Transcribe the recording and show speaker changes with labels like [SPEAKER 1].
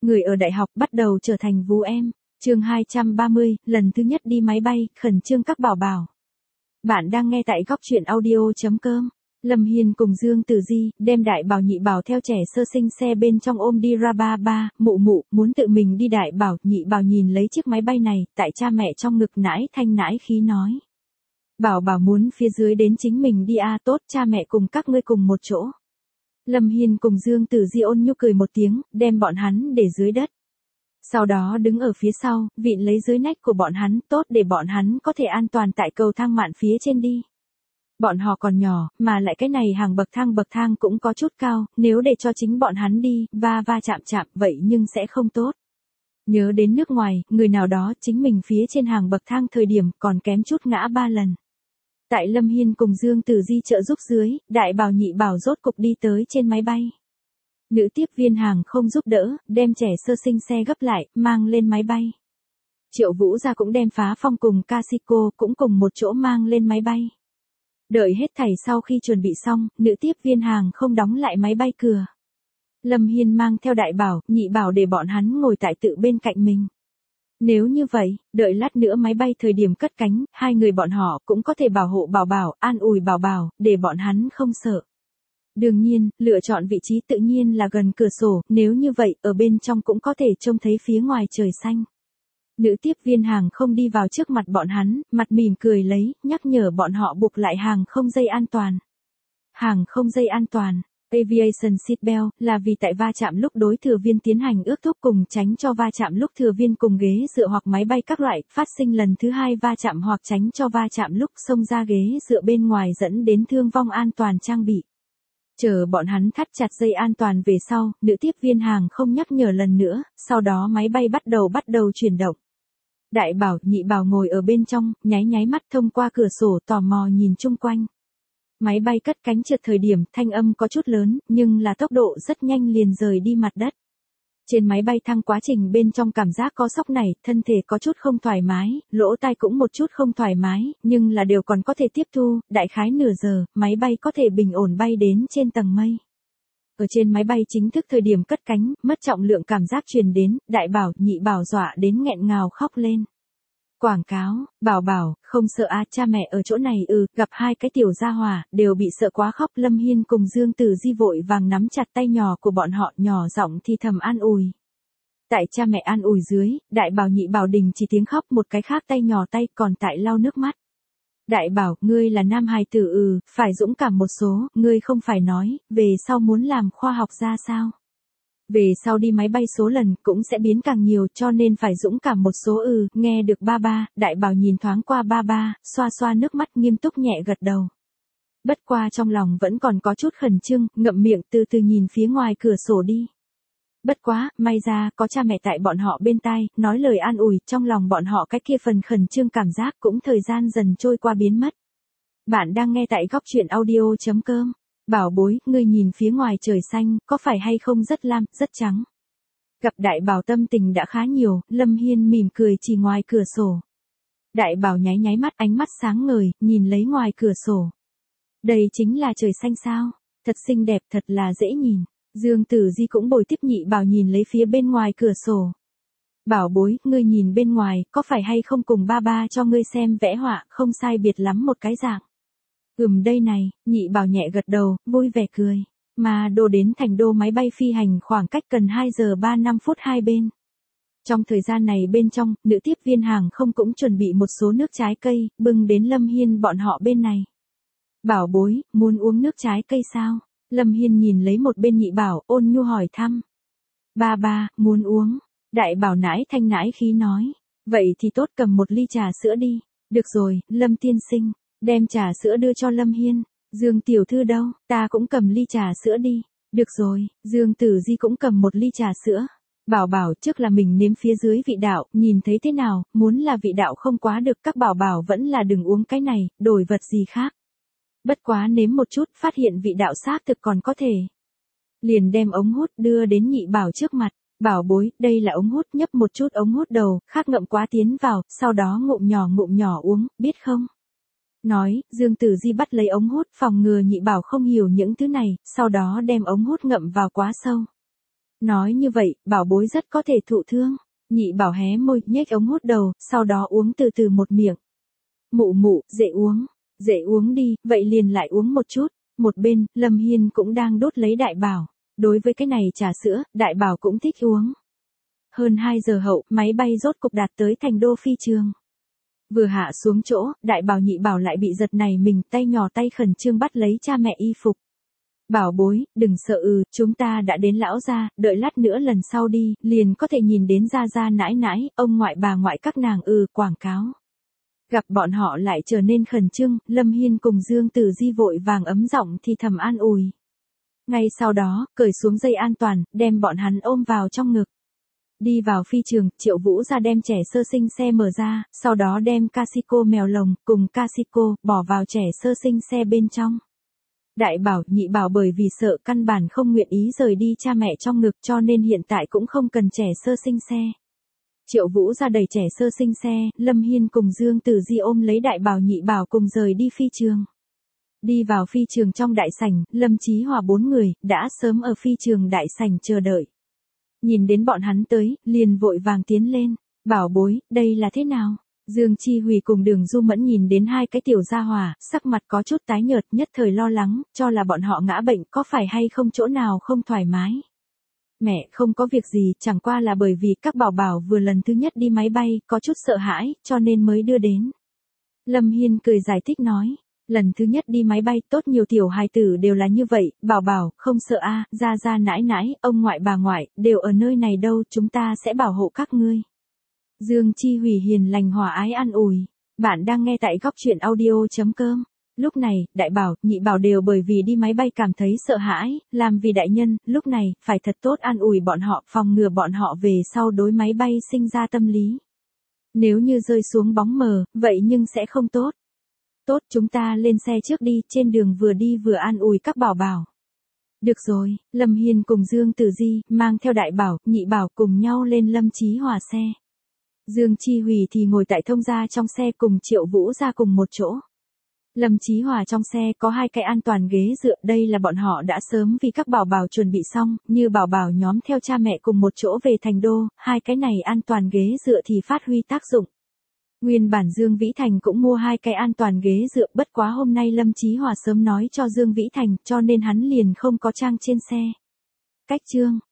[SPEAKER 1] Người ở đại học bắt đầu trở thành vú em. Chương 230, lần thứ nhất đi máy bay, khẩn trương các bảo bảo. Bạn đang nghe tại góc truyện audio.com. Lâm Hiên cùng Dương Tử Di đem đại bảo nhị bảo theo trẻ sơ sinh xe bên trong ôm đi ra ba, mụ mụ muốn tự mình đi. Đại bảo nhị bảo nhìn lấy chiếc máy bay này, tại cha mẹ trong ngực nãi thanh nãi khí nói. Bảo bảo muốn phía dưới đến chính mình đi à, tốt, cha mẹ cùng các ngươi cùng một chỗ. Lâm Hiên cùng Dương Tử Di ôn nhu cười một tiếng, đem bọn hắn để dưới đất. Sau đó đứng ở phía sau, vịn lấy dưới nách của bọn hắn, tốt để bọn hắn có thể an toàn tại cầu thang mạn phía trên đi. Bọn họ còn nhỏ, mà lại cái này hàng bậc thang cũng có chút cao, nếu để cho chính bọn hắn đi, va chạm, vậy nhưng sẽ không tốt. Nhớ đến nước ngoài, người nào đó chính mình phía trên hàng bậc thang thời điểm còn kém chút ngã 3 lần. Tại Lâm Hiên cùng Dương Tử Di trợ giúp dưới, đại bảo nhị bảo rốt cục đi tới trên máy bay. Nữ tiếp viên hàng không giúp đỡ, đem trẻ sơ sinh xe gấp lại, mang lên máy bay. Triệu Vũ Gia cũng đem Phá Phong cùng Casiko cũng cùng một chỗ mang lên máy bay. Đợi hết thảy sau khi chuẩn bị xong, nữ tiếp viên hàng không đóng lại máy bay cửa. Lâm Hiên mang theo đại bảo, nhị bảo để bọn hắn ngồi tại tự bên cạnh mình. Nếu như vậy, đợi lát nữa máy bay thời điểm cất cánh, hai người bọn họ cũng có thể bảo hộ bảo bảo, an ủi bảo bảo, để bọn hắn không sợ. Đương nhiên, lựa chọn vị trí tự nhiên là gần cửa sổ, nếu như vậy, ở bên trong cũng có thể trông thấy phía ngoài trời xanh. Nữ tiếp viên hàng không đi vào trước mặt bọn hắn, mặt mỉm cười lấy, nhắc nhở bọn họ buộc lại hàng không dây an toàn. Hàng không dây an toàn, Aviation Seatbelt, là vì tại va chạm lúc đối thừa viên tiến hành ước thúc cùng tránh cho va chạm lúc thừa viên cùng ghế dựa hoặc máy bay các loại, phát sinh lần thứ hai va chạm hoặc tránh cho va chạm lúc xông ra ghế dựa bên ngoài dẫn đến thương vong an toàn trang bị. Chờ bọn hắn thắt chặt dây an toàn về sau, nữ tiếp viên hàng không nhắc nhở lần nữa, sau đó máy bay bắt đầu chuyển động. Đại bảo, nhị bảo ngồi ở bên trong, nháy mắt thông qua cửa sổ tò mò nhìn chung quanh. Máy bay cất cánh trượt thời điểm, thanh âm có chút lớn, nhưng là tốc độ rất nhanh liền rời đi mặt đất. Trên máy bay thăng quá trình bên trong cảm giác có sóc này, thân thể có chút không thoải mái, lỗ tai cũng một chút không thoải mái, nhưng là đều còn có thể tiếp thu, đại khái nửa giờ, máy bay có thể bình ổn bay đến trên tầng mây. Ở trên máy bay chính thức thời điểm cất cánh, mất trọng lượng cảm giác truyền đến, đại bảo, nhị bảo dọa đến nghẹn ngào khóc lên. Quảng cáo, bảo bảo, không sợ à, cha mẹ ở chỗ này gặp hai cái tiểu gia hỏa, đều bị sợ quá khóc. Lâm Hiên cùng Dương Tử Di vội vàng nắm chặt tay nhỏ của bọn họ, nhỏ giọng thì thầm an ủi. Tại cha mẹ an ủi dưới, đại bảo nhị bảo đình chỉ tiếng khóc, một cái khác tay nhỏ tay còn tại lau nước mắt. Đại bảo, ngươi là nam hài tử phải dũng cảm một số, ngươi không phải nói, về sau muốn làm khoa học gia sao? Về sau đi máy bay số lần cũng sẽ biến càng nhiều, cho nên phải dũng cảm một số nghe được ba, đại bảo nhìn thoáng qua ba, xoa nước mắt nghiêm túc nhẹ gật đầu. Bất qua trong lòng vẫn còn có chút khẩn trương, ngậm miệng từ từ nhìn phía ngoài cửa sổ đi. Bất quá, may ra, có cha mẹ tại bọn họ bên tai, nói lời an ủi, trong lòng bọn họ cái kia phần khẩn trương cảm giác cũng thời gian dần trôi qua biến mất. Bạn đang nghe tại góc truyện audio.com. Bảo bối, ngươi nhìn phía ngoài trời xanh, có phải hay không rất lam, rất trắng. Gặp đại bảo tâm tình đã khá nhiều, Lâm Hiên mỉm cười chỉ ngoài cửa sổ. Đại bảo nháy mắt, ánh mắt sáng ngời, nhìn lấy ngoài cửa sổ. Đây chính là trời xanh sao, thật xinh đẹp, thật là dễ nhìn. Dương Tử Di cũng bồi tiếp nhị bảo nhìn lấy phía bên ngoài cửa sổ. Bảo bối, ngươi nhìn bên ngoài, có phải hay không cùng ba cho ngươi xem vẽ họa, không sai biệt lắm một cái dạng. Đây này, nhị bảo nhẹ gật đầu, vui vẻ cười. Mà đô đến thành đô máy bay phi hành khoảng cách cần 2 giờ 35 phút hai bên. Trong thời gian này bên trong, nữ tiếp viên hàng không cũng chuẩn bị một số nước trái cây, bưng đến Lâm Hiên bọn họ bên này. Bảo bối, muốn uống nước trái cây sao? Lâm Hiên nhìn lấy một bên nhị bảo, ôn nhu hỏi thăm. Ba, muốn uống. Đại bảo nãi thanh nãi khí nói. Vậy thì tốt, cầm một ly trà sữa đi. Được rồi, Lâm tiên sinh. Đem trà sữa đưa cho Lâm Hiên. Dương tiểu thư đâu, ta cũng cầm ly trà sữa đi. Được rồi, Dương Tử Di cũng cầm một ly trà sữa. Bảo bảo, trước là mình nếm phía dưới vị đạo, nhìn thấy thế nào, muốn là vị đạo không quá được, các bảo bảo vẫn là đừng uống cái này, đổi vật gì khác. Bất quá nếm một chút, phát hiện vị đạo xác thực còn có thể. Liền đem ống hút đưa đến nhị bảo trước mặt. Bảo bối, đây là ống hút, nhấp một chút ống hút đầu, khác ngậm quá tiến vào, sau đó ngụm nhỏ uống, biết không? Nói, Dương Tử Di bắt lấy ống hút, phòng ngừa nhị bảo không hiểu những thứ này, sau đó đem ống hút ngậm vào quá sâu. Nói như vậy, bảo bối rất có thể thụ thương. Nhị bảo hé môi, nhếch ống hút đầu, sau đó uống từ từ một miệng. Mụ mụ, dễ uống đi, vậy liền lại uống một chút. Một bên, Lâm Hiên cũng đang đốt lấy đại bảo. Đối với cái này trà sữa, đại bảo cũng thích uống. Hơn 2 giờ hậu, máy bay rốt cục đạt tới thành đô phi trường. Vừa hạ xuống chỗ, đại bảo nhị bảo lại bị giật này mình, tay nhỏ tay khẩn trương bắt lấy cha mẹ y phục. Bảo bối, đừng sợ chúng ta đã đến lão gia, đợi lát nữa lần sau đi, liền có thể nhìn đến gia gia nãi nãi, ông ngoại bà ngoại các nàng quảng cáo. Gặp bọn họ lại trở nên khẩn trương, Lâm Hiên cùng Dương Tử Di vội vàng ấm giọng thì thầm an ủi. Ngay sau đó, cởi xuống dây an toàn, đem bọn hắn ôm vào trong ngực. Đi vào phi trường, Triệu Vũ ra đem trẻ sơ sinh xe mở ra, sau đó đem Casico mèo lồng, cùng Casico, bỏ vào trẻ sơ sinh xe bên trong. Đại bảo, nhị bảo bởi vì sợ căn bản không nguyện ý rời đi cha mẹ trong ngực cho nên hiện tại cũng không cần trẻ sơ sinh xe. Triệu Vũ ra đẩy trẻ sơ sinh xe, Lâm Hiên cùng Dương Tử Di ôm lấy đại bảo nhị bảo cùng rời đi phi trường. Đi vào phi trường trong đại sảnh, Lâm Chí Hòa 4 người, đã sớm ở phi trường đại sảnh chờ đợi. Nhìn đến bọn hắn tới, liền vội vàng tiến lên. Bảo bối, đây là thế nào? Dương Chi Hủy cùng Đường Du Mẫn nhìn đến hai cái tiểu gia hỏa, sắc mặt có chút tái nhợt, nhất thời lo lắng, cho là bọn họ ngã bệnh, có phải hay không chỗ nào không thoải mái. Mẹ, không có việc gì, chẳng qua là bởi vì các bảo bảo vừa lần thứ nhất đi máy bay, có chút sợ hãi, cho nên mới đưa đến. Lâm Hiên cười giải thích nói. Lần thứ nhất đi máy bay, tốt nhiều tiểu hài tử đều là như vậy, bảo bảo, không sợ gia gia nãi nãi, ông ngoại bà ngoại, đều ở nơi này đâu, chúng ta sẽ bảo hộ các ngươi. Dương Chi Hủy hiền lành hòa ái an ủi. Bạn đang nghe tại góc truyện audio.com. Lúc này, đại bảo, nhị bảo đều bởi vì đi máy bay cảm thấy sợ hãi, làm vì đại nhân, lúc này, phải thật tốt an ủi bọn họ, phòng ngừa bọn họ về sau đối máy bay sinh ra tâm lý. Nếu như rơi xuống bóng mờ, vậy nhưng sẽ không tốt. Tốt, chúng ta lên xe trước đi, trên đường vừa đi vừa an ủi các bảo bảo. Được rồi, Lâm Hiên cùng Dương Tử Di, mang theo đại bảo, nhị bảo cùng nhau lên Lâm Chí Hòa xe. Dương Chi Hủy thì ngồi tại thông gia trong xe cùng Triệu Vũ ra cùng một chỗ. Lâm Chí Hòa trong xe có 2 cái an toàn ghế dựa, đây là bọn họ đã sớm vì các bảo bảo chuẩn bị xong, như bảo bảo nhóm theo cha mẹ cùng một chỗ về thành đô, 2 cái này an toàn ghế dựa thì phát huy tác dụng. Nguyên bản Dương Vĩ Thành cũng mua 2 cái an toàn ghế dựa, bất quá hôm nay Lâm Chí Hòa sớm nói cho Dương Vĩ Thành, cho nên hắn liền không có trang trên xe. Cách chương